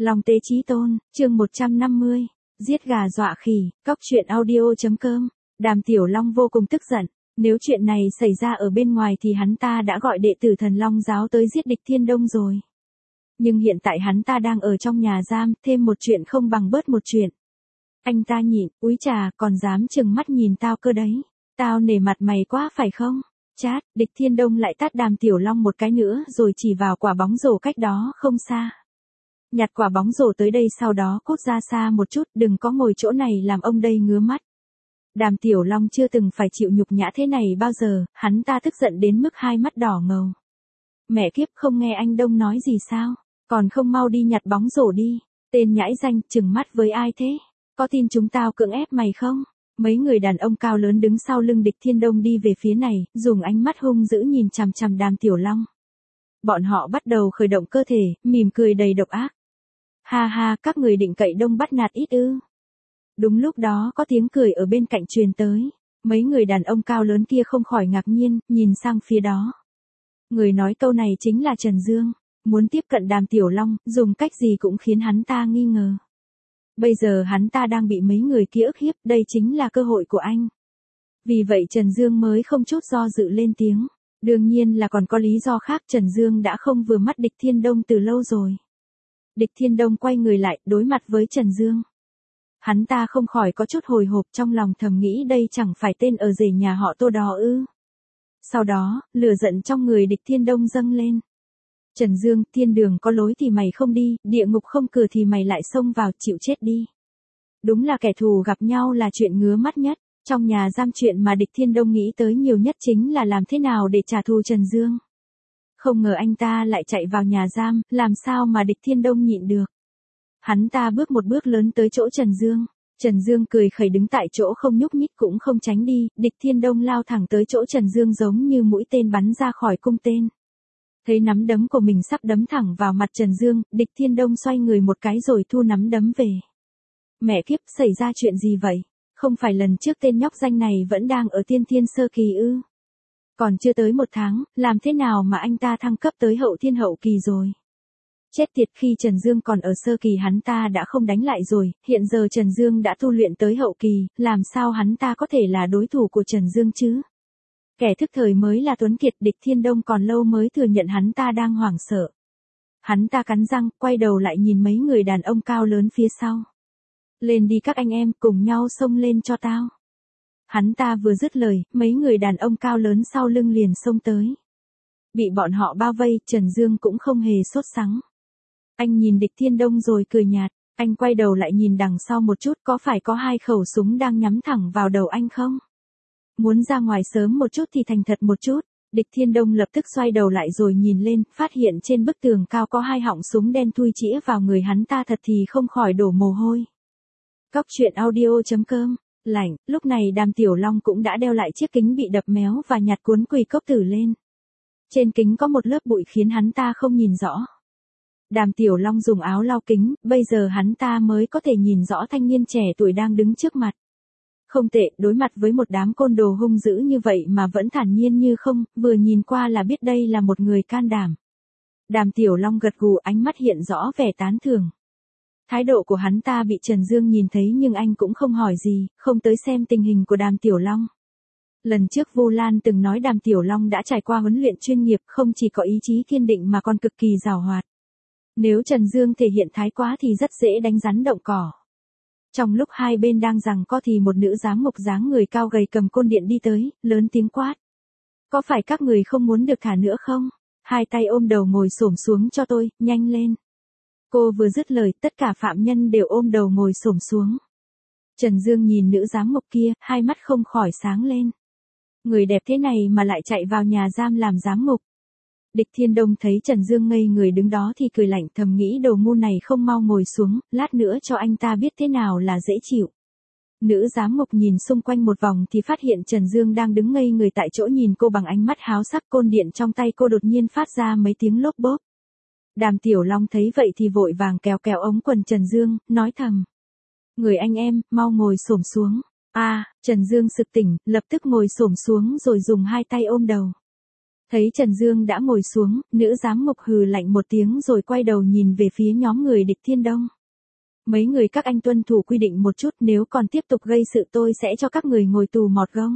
Long Tế Chí Tôn, chương 150, giết gà dọa khỉ, cóc truyện audio.com. Đàm Tiểu Long vô cùng tức giận, nếu chuyện này xảy ra ở bên ngoài thì hắn ta đã gọi đệ tử Thần Long giáo tới giết địch Thiên Đông rồi. Nhưng hiện tại hắn ta đang ở trong nhà giam, thêm một chuyện không bằng bớt một chuyện. Anh ta nhịn, úi trà, còn dám chừng mắt nhìn tao cơ đấy. Tao nể mặt mày quá phải không? Chát, địch Thiên Đông lại tát Đàm Tiểu Long một cái nữa rồi chỉ vào quả bóng rổ cách đó không xa. Nhặt quả bóng rổ tới đây sau đó cút ra xa một chút, đừng có ngồi chỗ này làm ông đây ngứa mắt. Đàm Tiểu Long chưa từng phải chịu nhục nhã thế này bao giờ, hắn ta tức giận đến mức hai mắt đỏ ngầu. Mẹ kiếp, không nghe anh Đông nói gì sao, còn không mau đi nhặt bóng rổ đi, tên nhãi danh, chừng mắt với ai thế, có tin chúng tao cưỡng ép mày không? Mấy người đàn ông cao lớn đứng sau lưng địch Thiên Đông đi về phía này, dùng ánh mắt hung dữ nhìn chằm chằm Đàm Tiểu Long. Bọn họ bắt đầu khởi động cơ thể, mỉm cười đầy độc ác. Ha ha, các người định cậy đông bắt nạt ít ư? Đúng lúc đó có tiếng cười ở bên cạnh truyền tới. Mấy người đàn ông cao lớn kia không khỏi ngạc nhiên, nhìn sang phía đó. Người nói câu này chính là Trần Dương. Muốn tiếp cận Đàm Tiểu Long, dùng cách gì cũng khiến hắn ta nghi ngờ. Bây giờ hắn ta đang bị mấy người kia ức hiếp, đây chính là cơ hội của anh. Vì vậy Trần Dương mới không chút do dự lên tiếng. Đương nhiên là còn có lý do khác, Trần Dương đã không vừa mắt địch Thiên Đông từ lâu rồi. Địch Thiên Đông quay người lại, đối mặt với Trần Dương. Hắn ta không khỏi có chút hồi hộp, trong lòng thầm nghĩ đây chẳng phải tên ở rể nhà họ Tô đó ư. Sau đó, lửa giận trong người địch Thiên Đông dâng lên. Trần Dương, thiên đường có lối thì mày không đi, địa ngục không cửa thì mày lại xông vào, chịu chết đi. Đúng là kẻ thù gặp nhau là chuyện ngứa mắt nhất. Trong nhà giam, chuyện mà địch Thiên Đông nghĩ tới nhiều nhất chính là làm thế nào để trả thù Trần Dương. Không ngờ anh ta lại chạy vào nhà giam, làm sao mà địch Thiên Đông nhịn được. Hắn ta bước một bước lớn tới chỗ Trần Dương. Trần Dương cười khẩy đứng tại chỗ không nhúc nhích cũng không tránh đi, địch Thiên Đông lao thẳng tới chỗ Trần Dương giống như mũi tên bắn ra khỏi cung tên. Thấy nắm đấm của mình sắp đấm thẳng vào mặt Trần Dương, địch Thiên Đông xoay người một cái rồi thu nắm đấm về. Mẹ kiếp, xảy ra chuyện gì vậy? Không phải lần trước tên nhóc danh này vẫn đang ở tiên thiên sơ kỳ ư? Còn chưa tới một tháng, làm thế nào mà anh ta thăng cấp tới hậu thiên hậu kỳ rồi? Chết tiệt, khi Trần Dương còn ở sơ kỳ hắn ta đã không đánh lại rồi, hiện giờ Trần Dương đã tu luyện tới hậu kỳ, làm sao hắn ta có thể là đối thủ của Trần Dương chứ? Kẻ thức thời mới là tuấn kiệt, địch Thiên Đông còn lâu mới thừa nhận hắn ta đang hoảng sợ. Hắn ta cắn răng, quay đầu lại nhìn mấy người đàn ông cao lớn phía sau. Lên đi các anh em, cùng nhau xông lên cho tao. Hắn ta vừa dứt lời, mấy người đàn ông cao lớn sau lưng liền xông tới. Bị bọn họ bao vây, Trần Dương cũng không hề sốt sắng. Anh nhìn địch Thiên Đông rồi cười nhạt, anh quay đầu lại nhìn đằng sau một chút, có phải có hai khẩu súng đang nhắm thẳng vào đầu anh không? Muốn ra ngoài sớm một chút thì thành thật một chút. Địch Thiên Đông lập tức xoay đầu lại rồi nhìn lên, phát hiện trên bức tường cao có hai họng súng đen thui chĩa vào người hắn ta, thật thì không khỏi đổ mồ hôi. Cóc truyện audio.com. Lạnh, lúc này Đàm Tiểu Long cũng đã đeo lại chiếc kính bị đập méo và nhặt cuốn quỳ cốc tử lên. Trên kính có một lớp bụi khiến hắn ta không nhìn rõ. Đàm Tiểu Long dùng áo lau kính, bây giờ hắn ta mới có thể nhìn rõ thanh niên trẻ tuổi đang đứng trước mặt. Không tệ, đối mặt với một đám côn đồ hung dữ như vậy mà vẫn thản nhiên như không, vừa nhìn qua là biết đây là một người can đảm. Đàm Tiểu Long gật gù, ánh mắt hiện rõ vẻ tán thưởng. Thái độ của hắn ta bị Trần Dương nhìn thấy nhưng anh cũng không hỏi gì, không tới xem tình hình của Đàm Tiểu Long. Lần trước Vu Lan từng nói Đàm Tiểu Long đã trải qua huấn luyện chuyên nghiệp, không chỉ có ý chí kiên định mà còn cực kỳ giàu hoạt. Nếu Trần Dương thể hiện thái quá thì rất dễ đánh rắn động cỏ. Trong lúc hai bên đang giằng co thì một nữ giám mục dáng người cao gầy cầm côn điện đi tới, lớn tiếng quát. Có phải các người không muốn được thả nữa không? Hai tay ôm đầu ngồi xổm xuống cho tôi, nhanh lên. Cô vừa dứt lời, tất cả phạm nhân đều ôm đầu ngồi xổm xuống. Trần Dương nhìn nữ giám mục kia, hai mắt không khỏi sáng lên. Người đẹp thế này mà lại chạy vào nhà giam làm giám mục. Địch Thiên Đông thấy Trần Dương ngây người đứng đó thì cười lạnh, thầm nghĩ đồ ngu này không mau ngồi xuống, lát nữa cho anh ta biết thế nào là dễ chịu. Nữ giám mục nhìn xung quanh một vòng thì phát hiện Trần Dương đang đứng ngây người tại chỗ nhìn cô bằng ánh mắt háo sắc, côn điện trong tay cô đột nhiên phát ra mấy tiếng lốp bốp. Đàm Tiểu Long thấy vậy thì vội vàng kéo kéo ống quần Trần Dương, nói thầm. Người anh em, mau ngồi xổm xuống. Trần Dương sực tỉnh, lập tức ngồi xổm xuống rồi dùng hai tay ôm đầu. Thấy Trần Dương đã ngồi xuống, nữ giám mục hừ lạnh một tiếng rồi quay đầu nhìn về phía nhóm người địch Thiên Đông. Mấy người các anh tuân thủ quy định một chút, nếu còn tiếp tục gây sự tôi sẽ cho các người ngồi tù mọt gông.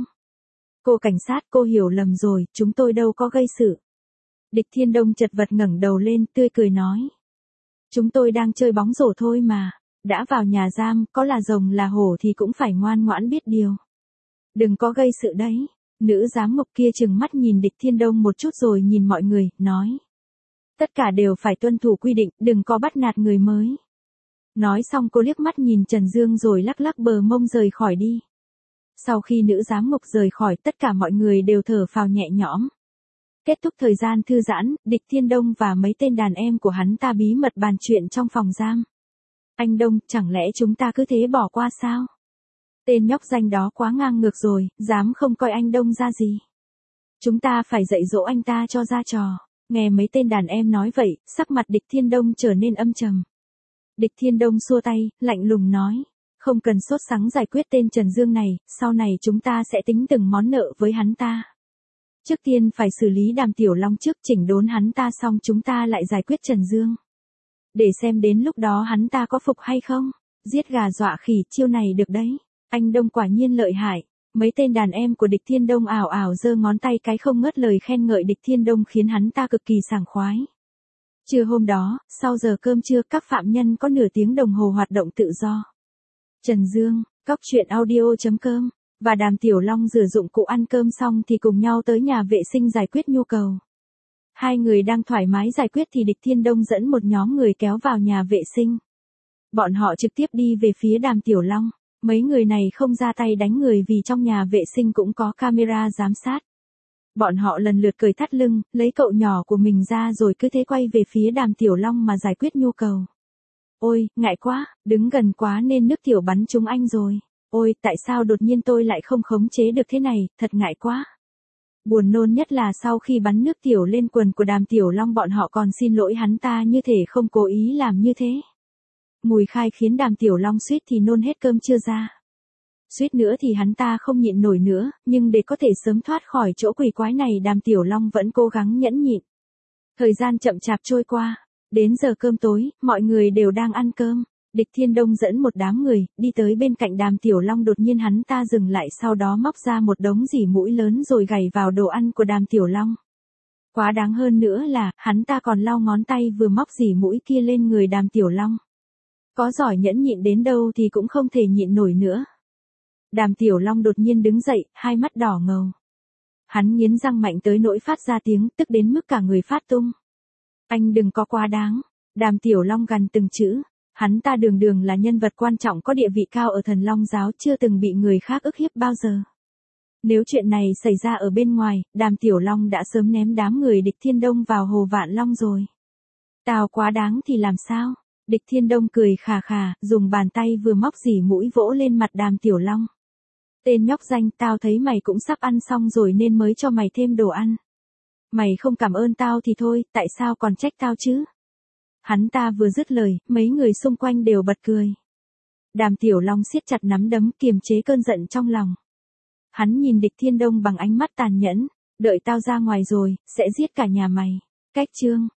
Cô cảnh sát, cô hiểu lầm rồi, chúng tôi đâu có gây sự. Địch Thiên Đông chật vật ngẩng đầu lên, tươi cười nói. Chúng tôi đang chơi bóng rổ thôi mà, đã vào nhà giam, có là rồng là hổ thì cũng phải ngoan ngoãn biết điều. Đừng có gây sự đấy. Nữ giám mục kia trừng mắt nhìn địch Thiên Đông một chút rồi nhìn mọi người, nói. Tất cả đều phải tuân thủ quy định, đừng có bắt nạt người mới. Nói xong cô liếc mắt nhìn Trần Dương rồi lắc lắc bờ mông rời khỏi đi. Sau khi nữ giám mục rời khỏi, tất cả mọi người đều thở phào nhẹ nhõm. Kết thúc thời gian thư giãn, địch Thiên Đông và mấy tên đàn em của hắn ta bí mật bàn chuyện trong phòng giam. Anh Đông, chẳng lẽ chúng ta cứ thế bỏ qua sao? Tên nhóc danh đó quá ngang ngược rồi, dám không coi anh Đông ra gì. Chúng ta phải dạy dỗ anh ta cho ra trò. Nghe mấy tên đàn em nói vậy, sắc mặt địch Thiên Đông trở nên âm trầm. Địch Thiên Đông xua tay, lạnh lùng nói. Không cần sốt sắng giải quyết tên Trần Dương này, sau này chúng ta sẽ tính từng món nợ với hắn ta. Trước tiên phải xử lý Đàm Tiểu Long trước, chỉnh đốn hắn ta xong chúng ta lại giải quyết Trần Dương. Để xem đến lúc đó hắn ta có phục hay không. Giết gà dọa khỉ, chiêu này được đấy. Anh Đông quả nhiên lợi hại. Mấy tên đàn em của địch Thiên Đông ảo ảo giơ ngón tay cái không ngớt lời khen ngợi địch Thiên Đông khiến hắn ta cực kỳ sảng khoái. Trưa hôm đó, sau giờ cơm trưa các phạm nhân có nửa tiếng đồng hồ hoạt động tự do. Trần Dương, cóc truyện audio.com và Đàm Tiểu Long rửa dụng cụ ăn cơm xong thì cùng nhau tới nhà vệ sinh giải quyết nhu cầu. Hai người đang thoải mái giải quyết thì địch Thiên Đông dẫn một nhóm người kéo vào nhà vệ sinh. Bọn họ trực tiếp đi về phía Đàm Tiểu Long. Mấy người này không ra tay đánh người vì trong nhà vệ sinh cũng có camera giám sát. Bọn họ lần lượt cởi thắt lưng, lấy cậu nhỏ của mình ra rồi cứ thế quay về phía Đàm Tiểu Long mà giải quyết nhu cầu. Ôi, ngại quá, đứng gần quá nên nước tiểu bắn trúng anh rồi. Ôi, tại sao đột nhiên tôi lại không khống chế được thế này, thật ngại quá. Buồn nôn nhất là sau khi bắn nước tiểu lên quần của Đàm Tiểu Long bọn họ còn xin lỗi hắn ta như thể không cố ý làm như thế. Mùi khai khiến Đàm Tiểu Long suýt thì nôn hết cơm trưa ra. Suýt nữa thì hắn ta không nhịn nổi nữa, nhưng để có thể sớm thoát khỏi chỗ quỷ quái này Đàm Tiểu Long vẫn cố gắng nhẫn nhịn. Thời gian chậm chạp trôi qua, đến giờ cơm tối, mọi người đều đang ăn cơm. Địch Thiên Đông dẫn một đám người, đi tới bên cạnh Đàm Tiểu Long đột nhiên hắn ta dừng lại sau đó móc ra một đống dỉ mũi lớn rồi gảy vào đồ ăn của Đàm Tiểu Long. Quá đáng hơn nữa là, hắn ta còn lau ngón tay vừa móc dỉ mũi kia lên người Đàm Tiểu Long. Có giỏi nhẫn nhịn đến đâu thì cũng không thể nhịn nổi nữa. Đàm Tiểu Long đột nhiên đứng dậy, hai mắt đỏ ngầu. Hắn nghiến răng mạnh tới nỗi phát ra tiếng, tức đến mức cả người phát tung. Anh đừng có quá đáng. Đàm Tiểu Long gằn từng chữ. Hắn ta đường đường là nhân vật quan trọng có địa vị cao ở Thần Long giáo, chưa từng bị người khác ức hiếp bao giờ. Nếu chuyện này xảy ra ở bên ngoài, Đàm Tiểu Long đã sớm ném đám người địch Thiên Đông vào hồ Vạn Long rồi. Tao quá đáng thì làm sao? Địch Thiên Đông cười khà khà, dùng bàn tay vừa móc dỉ mũi vỗ lên mặt Đàm Tiểu Long. Tên nhóc danh, tao thấy mày cũng sắp ăn xong rồi nên mới cho mày thêm đồ ăn. Mày không cảm ơn tao thì thôi, tại sao còn trách tao chứ? Hắn ta vừa dứt lời, mấy người xung quanh đều bật cười. Đàm Tiểu Long siết chặt nắm đấm kiềm chế cơn giận trong lòng. Hắn nhìn địch Thiên Đông bằng ánh mắt tàn nhẫn, đợi tao ra ngoài rồi, sẽ giết cả nhà mày. Cách chương